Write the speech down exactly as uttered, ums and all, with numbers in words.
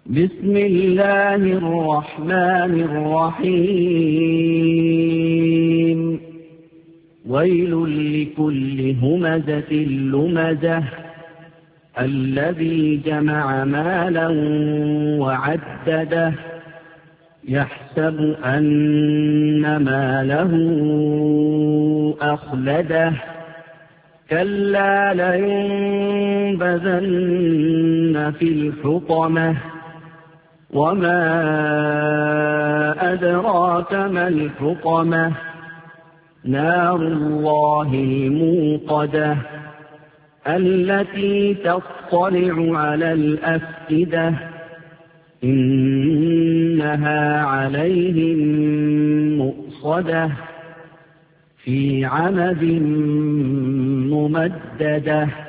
بسم الله الرحمن الرحيم ويل لكل همزة لمزة الذي جمع مالا وعدده يحسب أن ماله أخلده كلا لينبذن في الحطمة وما أدراك ما الحطمة نار الله الموقدة التي تطلع على الأفئدة إنها عليهم مؤصدة في عمد ممددة.